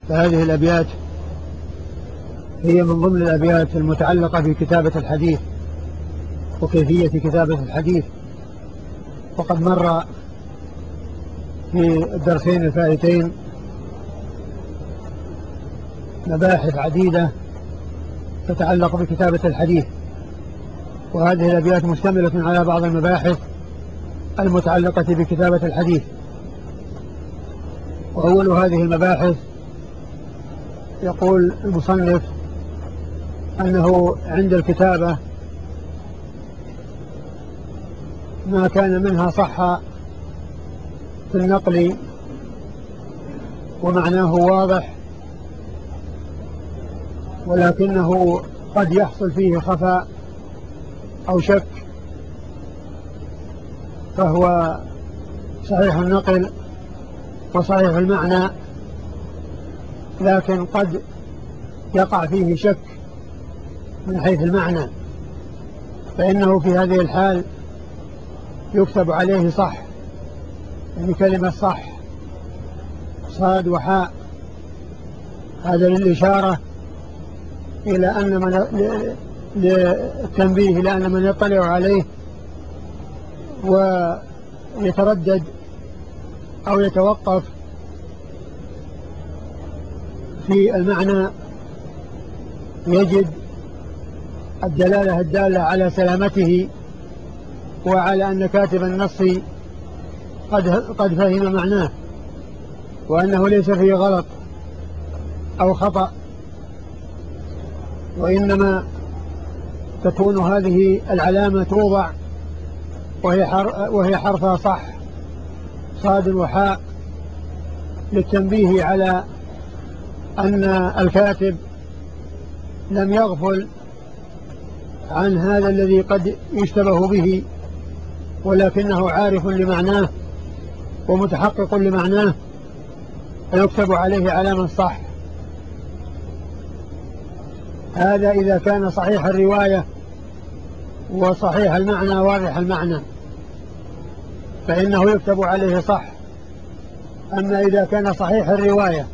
فهذه الأبيات هي من ضمن الأبيات المتعلقة بكتابة الحديث وكيفية كتابة الحديث. وقد مر في الدرسين الفائتين مباحث عديدة تتعلق بكتابة الحديث، وهذه الأبيات مشتملة على بعض المباحث المتعلقة بكتابة الحديث. وأول هذه المباحث يقول المصنف أنه عند الكتابة ما كان منها صح في النقل ومعناه واضح، ولكنه قد يحصل فيه خفاء أو شك، فهو صحيح النقل وصحيح المعنى، لكن قد يقع فيه شك من حيث المعنى، فإنه في هذه الحال يكتب عليه صح، يعني كلمة صح صاد وحاء، هذا للإشارة إلى أن للتنبيه إلى أن من يطلع عليه ويتردد أو يتوقف في المعنى يجد الدلالة الدالة على سلامته وعلى أن كاتب النص قد فهم معناه وأنه ليس فيه غلط أو خطأ، وإنما تكون هذه العلامة توضع وهي حرفها صح صاد وحاء للتنبيه على أن الكاتب لم يغفل عن هذا الذي قد يشتبه به، ولكنه عارف لمعناه ومتحقق لمعناه، فيكتب عليه علامة صح. هذا إذا كان صحيح الرواية وصحيح المعنى واضح المعنى فإنه يكتب عليه صح. أما إذا كان صحيح الرواية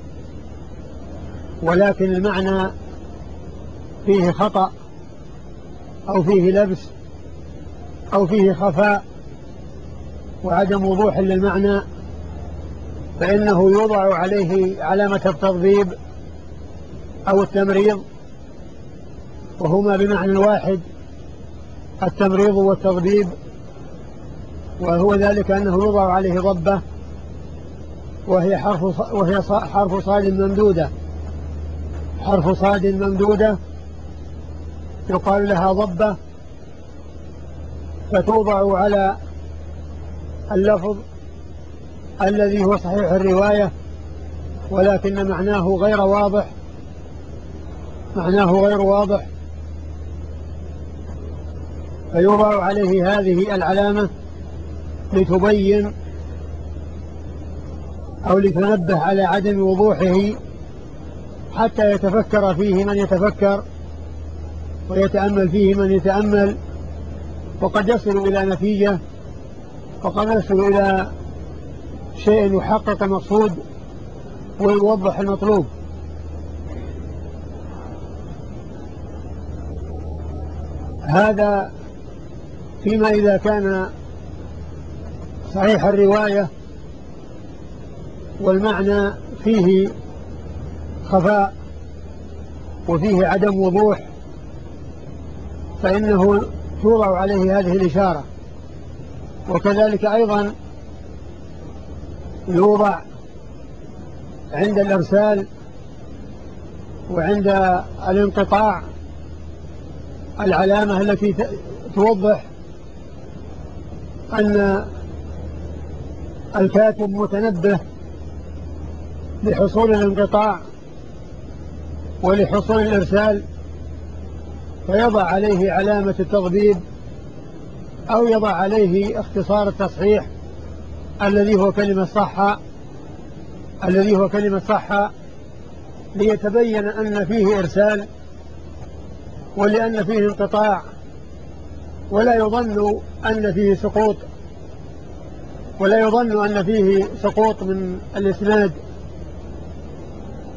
ولكن المعنى فيه خطأ أو فيه لبس أو فيه خفاء وعدم وضوح للمعنى، فإنه يوضع عليه علامة التضبيب أو التمريض، وهما بمعنى واحد، التمريض والتضبيب، وهو ذلك أنه يوضع عليه ضبة وهي حرف صاد ممدودة، حرف صاد ممدودة يقال لها ضبة، فتوضع على اللفظ الذي هو صحيح الرواية ولكن معناه غير واضح، فيوضع عليه هذه العلامة لتبين أو لتنبه على عدم وضوحه حتى يتفكر فيه من يتفكر ويتأمل فيه من يتأمل، وقد يصل إلى نتيجة وقد يصل إلى شيء يحقق المقصود ويوضح المطلوب. هذا فيما إذا كان صحيح الرواية والمعنى فيه خفاء وفيه عدم وضوح، فإنه توضع عليه هذه الإشارة. وكذلك أيضا يوضع عند الإرسال وعند الانقطاع العلامة التي توضح أن الكاتب متنبه لحصول الانقطاع ولحصول الإرسال، فيضع عليه علامة التضبيب أو يضع عليه اختصار التصحيح الذي هو كلمة صح ليتبين أن فيه إرسال ولأن فيه انقطاع، ولا يظن أن فيه سقوط من الإسناد،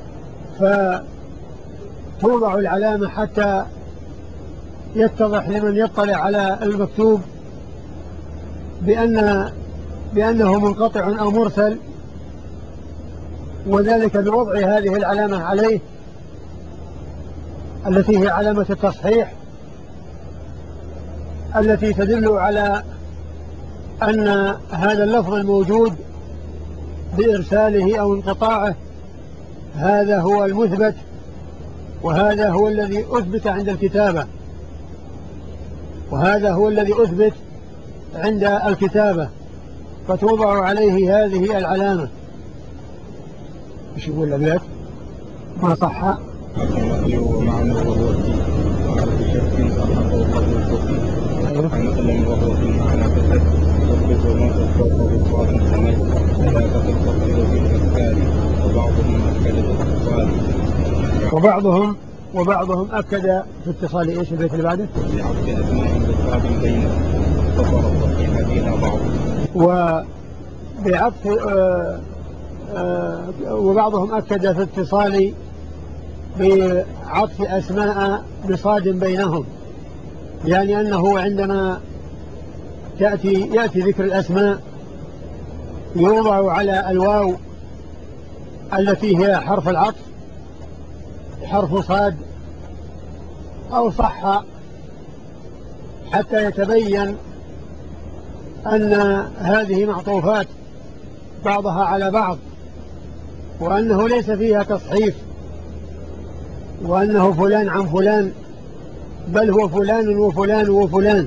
فتوضع العلامة حتى يتضح لمن يطلع على المكتوب بأنه منقطع أو مرسل، وذلك بوضع هذه العلامة عليه التي هي علامة التصحيح، التي تدل على أن هذا اللفظ الموجود بإرساله أو انقطاعه هذا هو المثبت، وهذا هو الذي أثبت عند الكتابة، وهذا هو الذي أثبت عند الكتابة، فتوضع عليه هذه العلامة. ايش يقول الأبيات؟ ما صح وبعضهم أكد في اتصال ايش البيت اللي بعده؟ وبعطف وبعضهم أكد في اتصال بعطف أسماء بصاد بينهم، يعني أنه عندما يأتي ذكر الأسماء يوضع على الواو التي هي حرف العطف حرف صاد أو صح، حتى يتبين أن هذه معطوفات بعضها على بعض، وأنه ليس فيها تصحيف، وأنه فلان عن فلان، بل هو فلان وفلان وفلان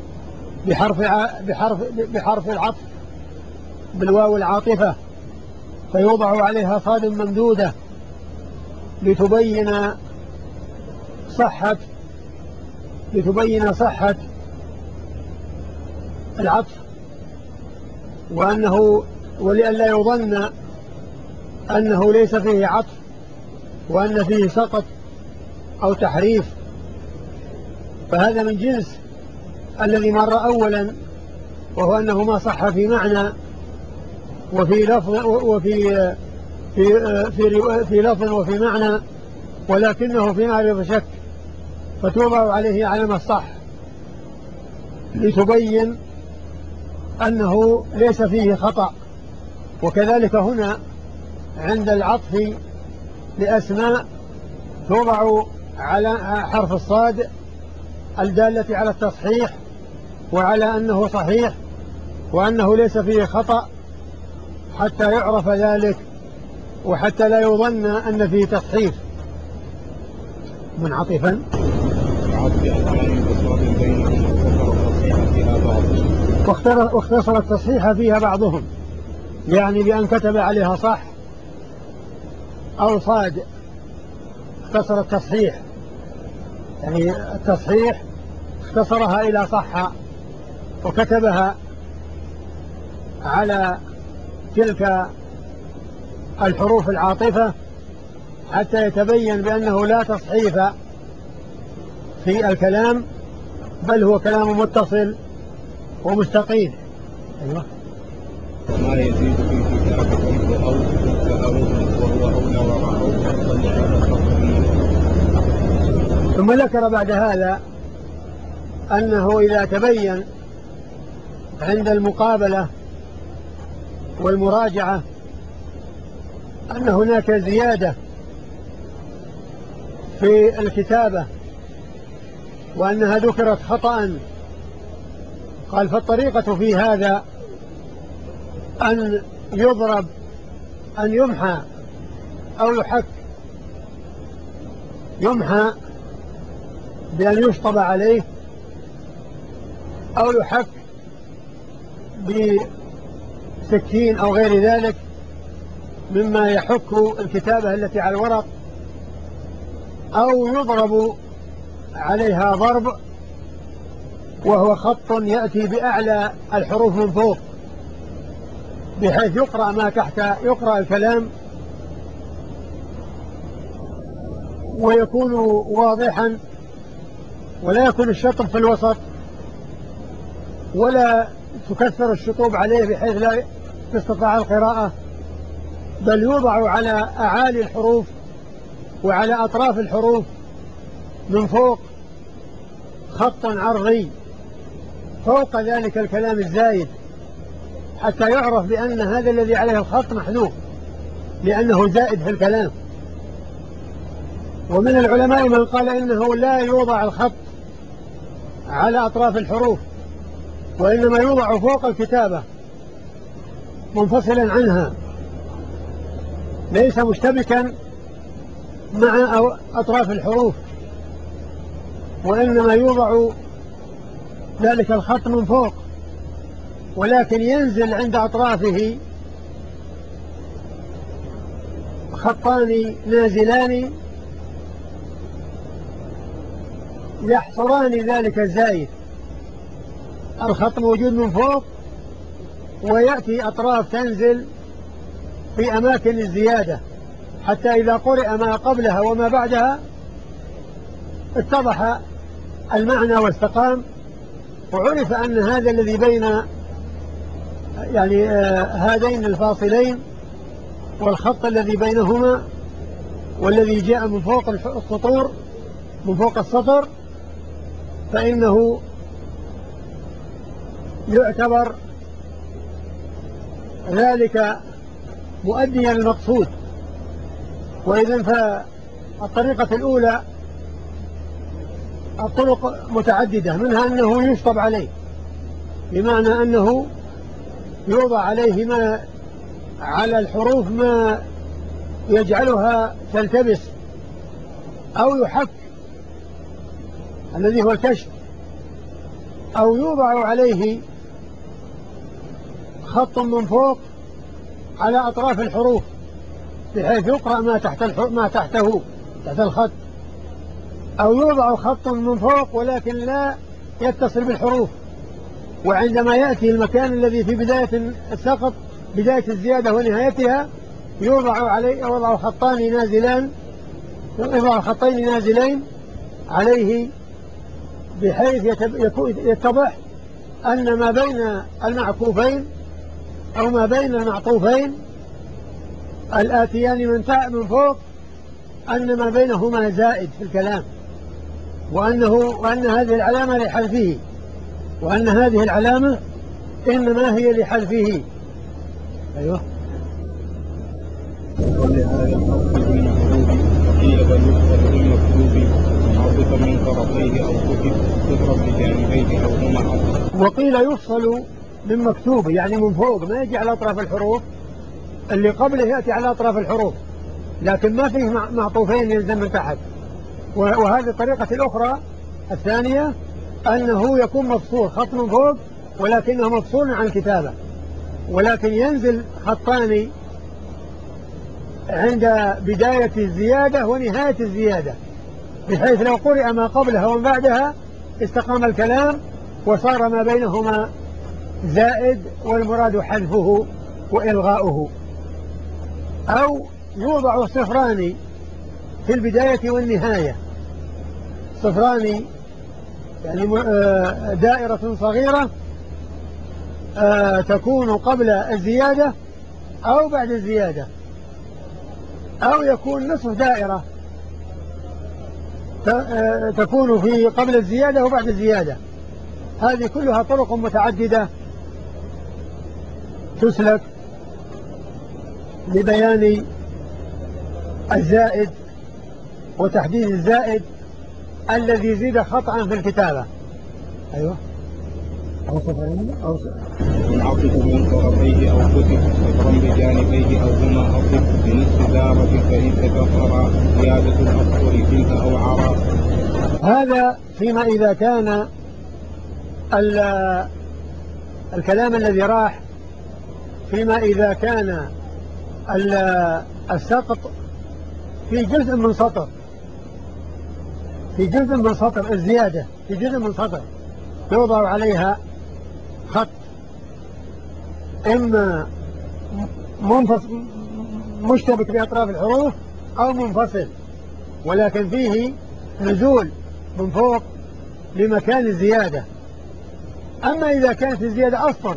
بحرف العطف بالواو العاطفة، فيوضع عليها صاد ممدودة لتبين صحة العطف، ولئلا يظن أنه ليس فيه عطف وأن فيه سقط أو تحريف، فهذا من جنس الذي مر أولا، وهو أنه ما صح في معنى وفي لفظ في لفظ وفي معنى، ولكنه في معرض شك، فتوضع عليه علامة الصح لتبين أنه ليس فيه خطأ. وكذلك هنا عند العطف لأسماء توضع على حرف الصاد الدالة على التصحيح وعلى أنه صحيح وأنه ليس فيه خطأ، حتى يعرف ذلك وحتى لا يظن أن فيه تصحيف. منعطفا واختصر التصحيح فيها بعضهم، يعني بأن كتب عليها صح أو صاد، اختصر التصحيح، يعني التصحيح اختصرها إلى صح وكتبها على تلك الحروف العاطفة حتى يتبين بأنه لا تصحيف في الكلام، بل هو كلام متصل ومستقيم. أيوة. وما يزيد في الكتاب أو وهو أولى وراء ثم ذكر بعد هذا أنه إذا تبين عند المقابلة والمراجعة أن هناك زيادة في الكتابة وأنها ذكرت خطأ، قال فالطريقة في هذا أن يضرب أن يمحى أو يحك، يمحى بأن يشطب عليه أو يحك بسكين أو غير ذلك مما يحك الكتابة التي على الورق، أو يضرب عليها ضرب وهو خط يأتي بأعلى الحروف من فوق، بحيث يقرأ ما تحت، يقرأ الكلام ويكون واضحا، ولا يكون الشطب في الوسط ولا تكثر الشطوب عليه بحيث لا تستطيع القراءة، بل يوضع على أعالي الحروف وعلى أطراف الحروف من فوق خط عرضي فوق ذلك الكلام الزايد، حتى يعرف بأن هذا الذي عليه الخط محذوف لأنه زائد في الكلام. ومن العلماء من قال إنه لا يوضع الخط على أطراف الحروف، وإنما يوضع فوق الكتابة منفصلا عنها، ليس مشتبكا مع أطراف الحروف، وإنما يوضع ذلك الخط من فوق، ولكن ينزل عند أطرافه خطان نازلان يحصران ذلك الزايد. الخط موجود من فوق، ويأتي أطراف تنزل في أماكن الزيادة، حتى إذا قرئ ما قبلها وما بعدها اتضح المعنى واستقام، وعرف أن هذا الذي بين هذين الفاصلين والخط الذي بينهما والذي جاء من فوق السطور من فوق السطر، فإنه يعتبر ذلك مؤديا للمقصود. وإذن فالطريقة الأولى الطرق متعددة، منها أنه يشطب عليه، بمعنى أنه يوضع عليه ما على الحروف ما يجعلها تلتبس، أو يحك الذي هو الكشف، أو يوضع عليه خط من فوق على أطراف الحروف بحيث يقرأ ما تحته تحت الخط، أو يوضع خط من فوق ولكن لا يتصل بالحروف، وعندما يأتي المكان الذي في بداية السقط بداية الزيادة ونهايتها يوضع خطين نازلين عليه، بحيث يتضح أن ما بين المعكوفين أو ما بين المعطوفين الآتيان من فوق أن ما بينهما زائد في الكلام، وأن هذه العلامة لحذفه، وأن هذه العلامة إنما هي لحذفه. أيوه. ولهذا الحرف بالمكتوب وقيل بل يكتب بالمكتوب عاطفا من طرفيه أو تضرب بجانبيه أو هما عطف. وقيل يفصل من مكتوب يعني من فوق، ما يجي على أطراف الحروف، اللي قبله يأتي على أطراف الحروف، لكن ما فيه معطوفين يلزم من تحت. وهذه الطريقة الأخرى الثانية أنه يكون مفصول خط من فوق ولكنه مفصول عن الكتابة، ولكن ينزل خطان عند بداية الزيادة ونهاية الزيادة، بحيث لو قرئ ما قبلها ومن بعدها استقام الكلام وصار ما بينهما زائد والمراد حذفه وإلغاؤه. أو يوضع صفران في البداية والنهاية، صفران يعني دائرة صغيرة تكون قبل الزيادة أو بعد الزيادة، أو يكون نصف دائرة تكون في قبل الزيادة وبعد الزيادة. هذه كلها طرق متعددة تسلك لبيان الزائد وتحديد الزائد الذي زيد خطأ في الكتابة. أيوة. أو صفرين أو عطف من طرفيه أو كتب صفرا بجانبيه أو هما عطف بنصف دارة فإن تكرر زيادة الأسطر فيها أو عرى. هذا فيما إذا كان الكلام الذي راح، فيما إذا كان السقط في جزء من سطر، في جزء من سطر الزيادة في جزء من سطر يوضع عليها خط إما مشتبك بأطراف الحروف أو منفصل، ولكن فيه نزول من فوق لمكان الزيادة. أما إذا كانت الزيادة أصلا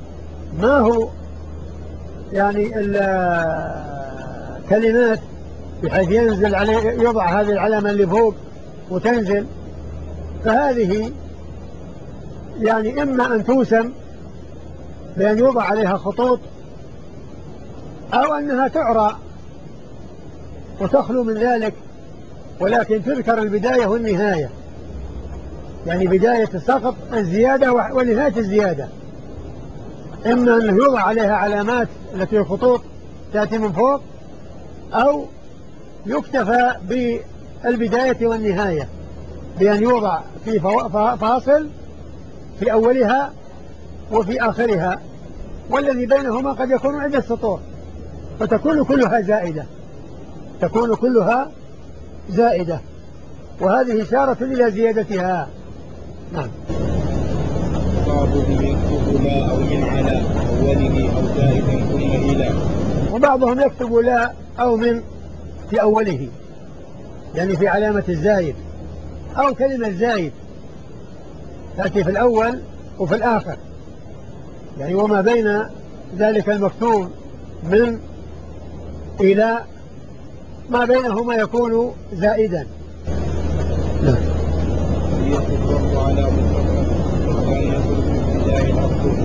ما هو يعني الكلمات بحيث ينزل عليه يضع هذه العلامة اللي فوق وتنزل. فهذه يعني إما أن توسم بأن يوضع عليها خطوط، أو أنها تعرى وتخلو من ذلك، ولكن تذكر البداية والنهاية، يعني بداية السقط الزيادة ونهاية الزيادة. إما أن يوضع عليها علامات التي الخطوط تأتي من فوق، أو يكتفى بالبداية والنهاية بأن يوضع في فاصل في أولها وفي آخرها، والذي بينهما قد يكون عدة سطور، فتكون كلها زائدة، تكون كلها زائدة، وهذه إشارة إلى زيادتها. نعم. بعضهم يكتب لا أو من على أوله أو زائدا ثم إلى. وبعضهم يكتب لا أو من في أوله، يعني في علامة الزايد، أو كلمة زايد تأتي في الأول وفي الآخر، يعني وما بين ذلك المكتوب من إلى ما بينهما يكون زائدا. نعم. يتفرق على مفرد وكان في ابتداء الأصل،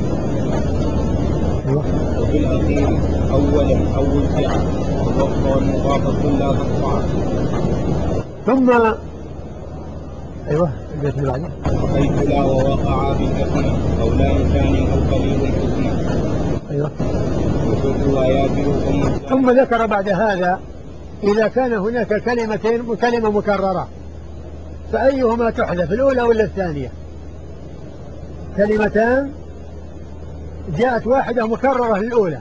وفي الأخير أولا أو وزعا، والوقف والمضاف لا تقطع. ثم أيوه البيت اللي بعده. حيث لا ووقع بالكسنة أو لا مكان أو قليل حسنى. أيوه. وفي الروايات ثم ذكر بعد هذا إذا كان هناك كلمة مكررة فأيهما تحذف، الأولى ولا الثانية؟ كلمتان جاءت واحدة مكررة للأولى،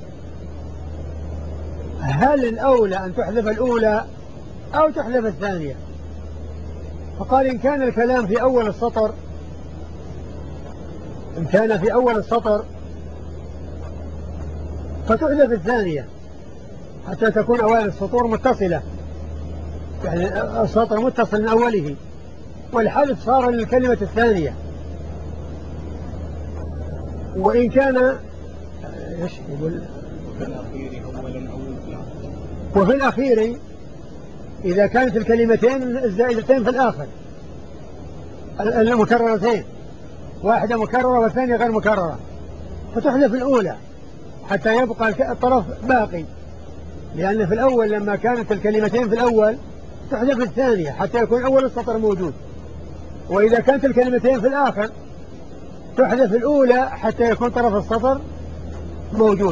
هل الأولى أن تحذف الأولى أو تحذف الثانية؟ فقال إن كان الكلام في أول السطر، إن كان في أول السطر فتحذف الثانية حتى تكون أوائل السطور متصلة، يعني السطر متصل من أوله، والحذف صار للكلمة الثانية. وإن كان إيش يقول؟ وفي الأخير إذا كانت الكلمتين الزائدتين في الآخر المكررتين، واحدة مكررة والثانية غير مكررة، فتحذف الأولى حتى يبقى الطرف باقي، لأن في الأول لما كانت الكلمتين في الأول تحذف الثانية حتى يكون أول السطر موجود، وإذا كانت الكلمتين في الآخر تحذف الأولى حتى يكون طرف السطر موجود.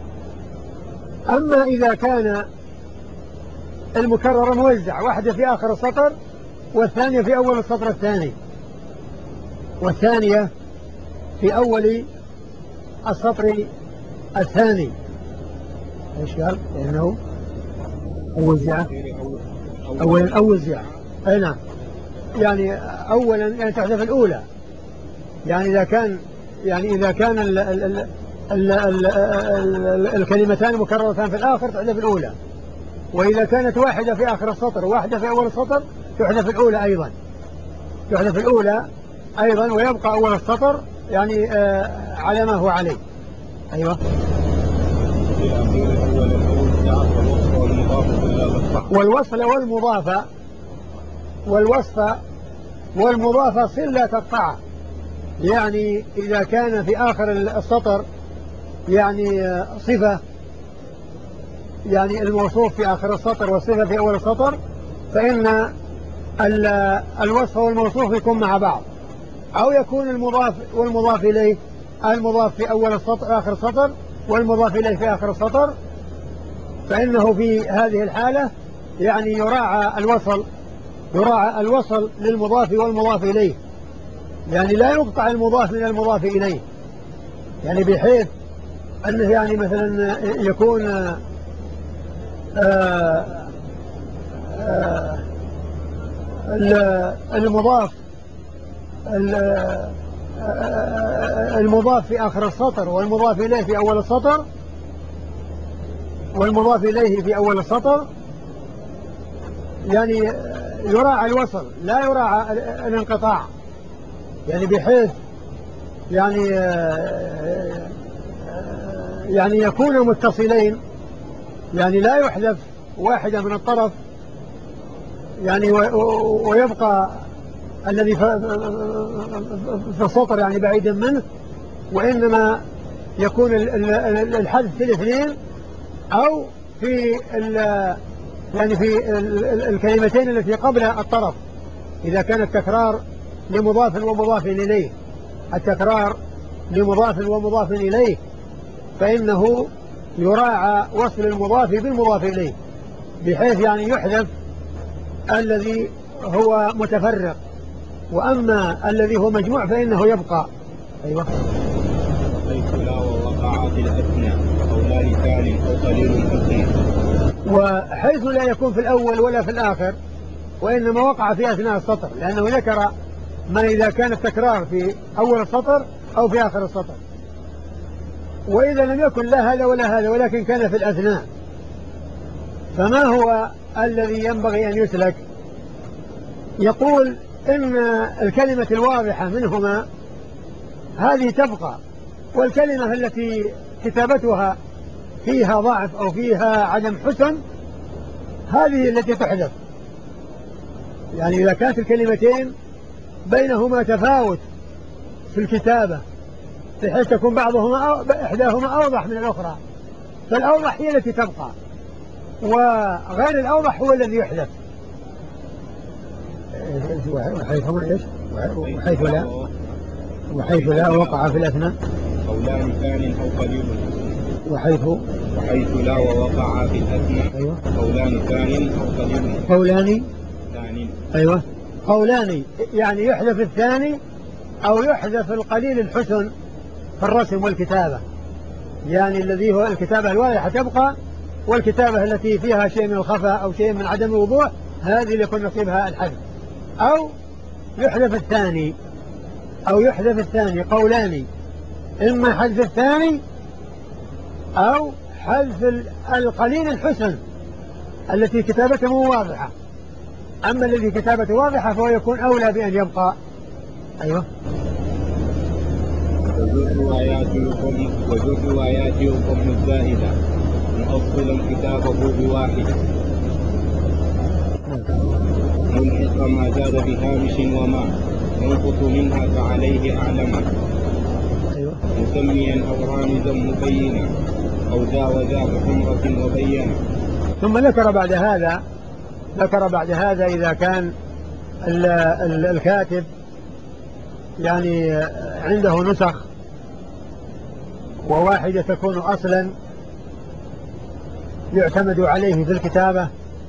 أما إذا كان المكرر موزع، واحدة في آخر السطر والثانية في أول السطر الثاني، والثانية في أول السطر الثاني، ايش قال؟ لأنه أوزع أولا أوزع، أي نعم، يعني أولا يعني تحذف الأولى، يعني إذا كان الكلمتان مكررتان في الآخر تحذف الأولى، وإذا كانت واحدة في آخر السطر وواحدة في أول السطر تحذف الأولى أيضا، تحذف الأولى أيضا، ويبقى أول السطر يعني على ما هو عليه. أيوة. والوصل والمضاف صل لا تقطعه، يعني إذا كان في آخر السطر يعني صفة، يعني الموصوف في آخر السطر والصفة في أول السطر، فإن الوصف والموصوف يكون مع بعض، أو يكون المضاف والمضاف إليه، المضاف في أول السطر آخر السطر والمضاف إليه في آخر السطر، فإنه في هذه الحالة يعني يراعى الوصل للمضاف والمضاف إليه، يعني لا يقطع المضاف من المضاف إليه، يعني بحيث أنه يعني مثلا يكون المضاف في آخر السطر والمضاف إليه في أول السطر، والمضاف إليه في أول السطر، يعني يراعى الوصل لا يراعى الانقطاع، يعني بحيث يعني يكون متصلين، يعني لا يحذف واحدة من الطرف يعني ويبقى الذي في السطر يعني بعيدا منه، وإنما يكون الحذف في الاثنين أو في يعني في الكلمتين التي قبل الطرف إذا كان التكرار لمضاف ومضاف إليه. التكرار لمضاف ومضاف إليه فإنه يراعى وصل المضاف بالمضاف إليه، بحيث يعني يحذف الذي هو متفرق، وأما الذي هو مجموع فإنه يبقى. أيوة. حيث لا ووقع في الأثنى قولان ثان أو قليل أثنى. وحيث لا يكون في الأول ولا في الآخر، وإنما وقع في أثناء السطر، لأنه ذكر ما إذا كان التكرار في أول السطر أو في آخر السطر. وإذا لم يكن لا هذا ولا هذا ولكن كان في الأثناء، فما هو الذي ينبغي أن يسلك؟ يقول إن الكلمة الواضحة منهما هذه تبقى، والكلمة التي كتابتها فيها ضعف أو فيها عدم حسن هذه التي تحذف. يعني إذا كانت الكلمتين بينهما تفاوت في الكتابة بحيث تكون إحداهما أوضح من الأخرى، فالأوضح هي التي تبقى، وغير الأوضح هو الذي يحذف. وحيث لا وقع في الأثناء قولان ثان أو قليل. وحيث لا ووقع في الأثناء. أيوة. قولان ثان أو قليل. قولان ثان. أيوة. قولان يعني يحذف الثاني أو يحذف القليل الحسن في الرسم والكتابة، يعني الذي هو الكتابة الواضحة تبقى، والكتابة التي فيها شيء من الخفاء أو شيء من عدم الوضوح هذه اللي يكون نصيبها الحذف، أو يحذف الثاني قولان، إما حذف الثاني أو حذف القليل الحسن التي كتابته واضحة. أما الذي كتابته واضحة فهو يكون أولى بأن يبقى. أيوة. وجود روايات يقوم الزائدة مؤصلا كتابه بواحدة ملحق ما زاد بهامش وما ينقص منها فعليه أعلم. أيوة. مسميا أو رامزا مبينا أو جاوزا بحمرة وبينا. ثم ذكر بعد هذا إذا كان الكاتب يعني عنده نسخ وواحدة تكون أصلا يعتمد عليه في الكتابة،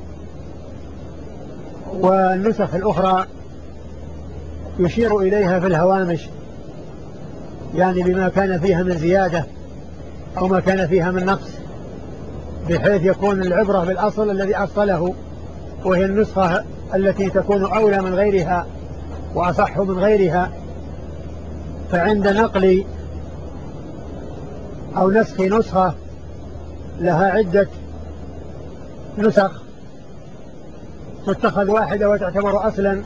والنسخ الأخرى يشير إليها في الهوامش، يعني بما كان فيها من زيادة أو ما كان فيها من نقص، بحيث يكون العبرة بالأصل الذي أصله، وهي النسخة التي تكون أولى من غيرها وأصح من غيرها. فعند نقل أو نسخ نسخة لها عدة نسخ تتخذ واحدة وتعتبر أصلا،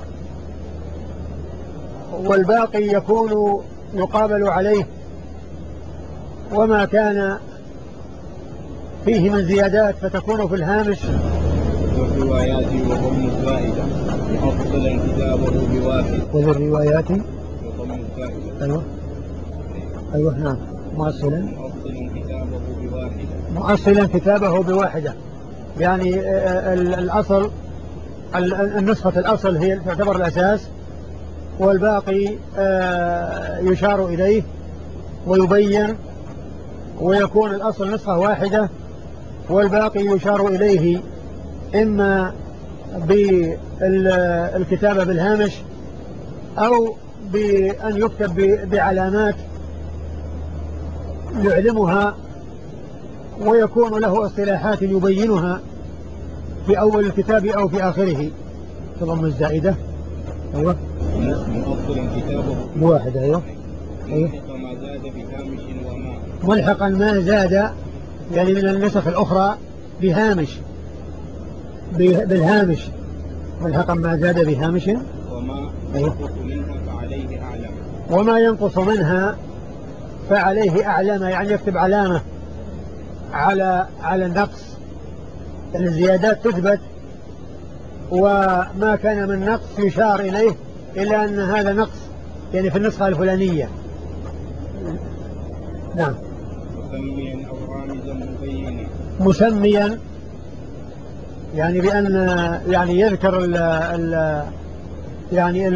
والباقي يكون يقابل عليه، وما كان فيه من زيادات فتكون في الهامش. والروايات وضم الزائدة مؤصلا كتابه بواحد. والروايات وضم الزائدة. أيوة نعم. مؤصلا كتابه بواحدة. مؤصلا كتابه بواحدة، يعني الأصل النسخة الأصل هي تعتبر الأساس، والباقي يشار إليه ويبين، ويكون الأصل نسخة واحدة والباقي يشار إليه إما بالكتابة بالهامش أو بأن يكتب بعلامات يعلمها، ويكون له اصطلاحات يبينها في أول الكتاب أو في آخره تضم الزائدة. أيوة. مؤصلا كتابه بواحدة. أيوة. ملحق ما زاد بهامش وما. ملحقا ما زاد يعني من النسخ الأخرى بهامش بالهامش، ملحقا ما زاد بهامش وما ينقص منها فعليه أعلم. وما ينقص منها فعليه أعلم، يعني يكتب علامة على النقص يعني الزيادات تثبت، وما كان من نقص يشار إليه إلا أن هذا نقص يعني في النسخة الفلانية. نعم. مسميا أو رامزا مبينا. مسميا يعني بأن يعني يذكر ال يعني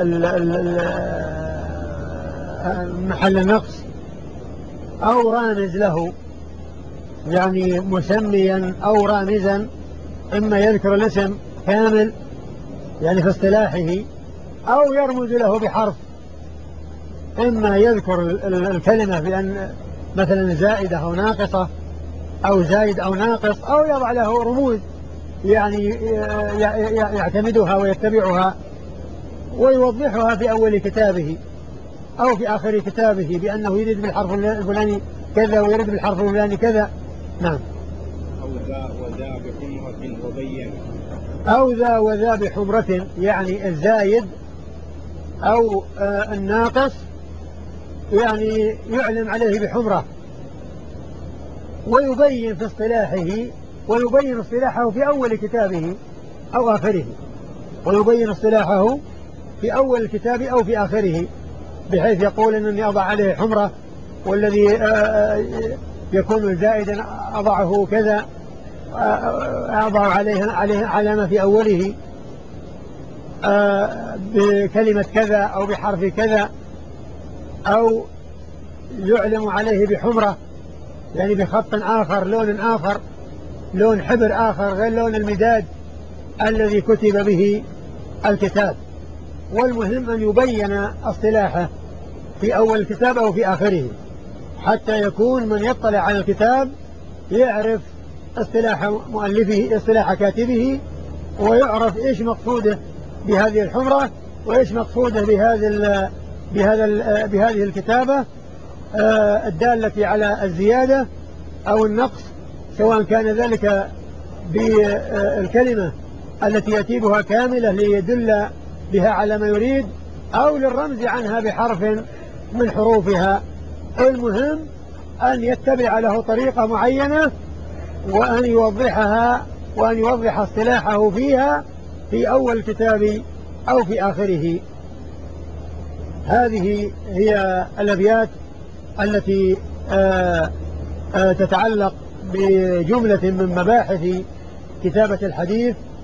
محل النقص، أو رامز له، يعني مسميا أو رامزا، إما يذكر الاسم كامل يعني في اصطلاحه، أو يرمز له بحرف، إما يذكر الكلمة بأن مثلا زائدة أو ناقصة، أو زائد أو ناقص، أو يضع له رموز يعني يعتمدها ويتبعها ويوضحها في أول كتابه أو في آخر كتابه بأنه يريد بالحرف الفلاني كذا ويريد بالحرف الفلاني كذا. نعم. أو ذا وذا بحمرة وبين. أو ذا وذا بحمرة، يعني الزايد أو الناقص يعني يعلم عليه بحمرة، ويبين في اصطلاحه، ويبين اصطلاحه في أول كتابه أو آخره، ويبين اصطلاحه في أول الكتاب أو في آخره، بحيث يقول أنني أضع عليه حمرة، والذي يكون زائدا أضعه كذا، أضع عليه علامة في أوله بكلمة كذا أو بحرف كذا، أو يعلم عليه بحمرة يعني بخط آخر، لون آخر، لون حبر آخر غير لون المداد الذي كتب به الكتاب. والمهم أن يبين اصطلاحه في أول الكتاب أو في آخره، حتى يكون من يطلع على الكتاب يعرف اصطلاح مؤلفه، اصطلاح كاتبه، ويعرف إيش مقصوده بهذه الحمرة، وإيش مقصوده بهذه الكتابة الدالة على الزيادة أو النقص، سواء كان ذلك بالكلمة التي يتيبها كاملة ليدل بها على ما يريد، أو للرمز عنها بحرف من حروفها. المهم أن يتبع له طريقة معينة، وأن يوضحها، وأن يوضح اصطلاحه فيها في أول الكتاب أو في آخره. هذه هي الأبيات التي تتعلق بجملة من مباحث كتابة الحديث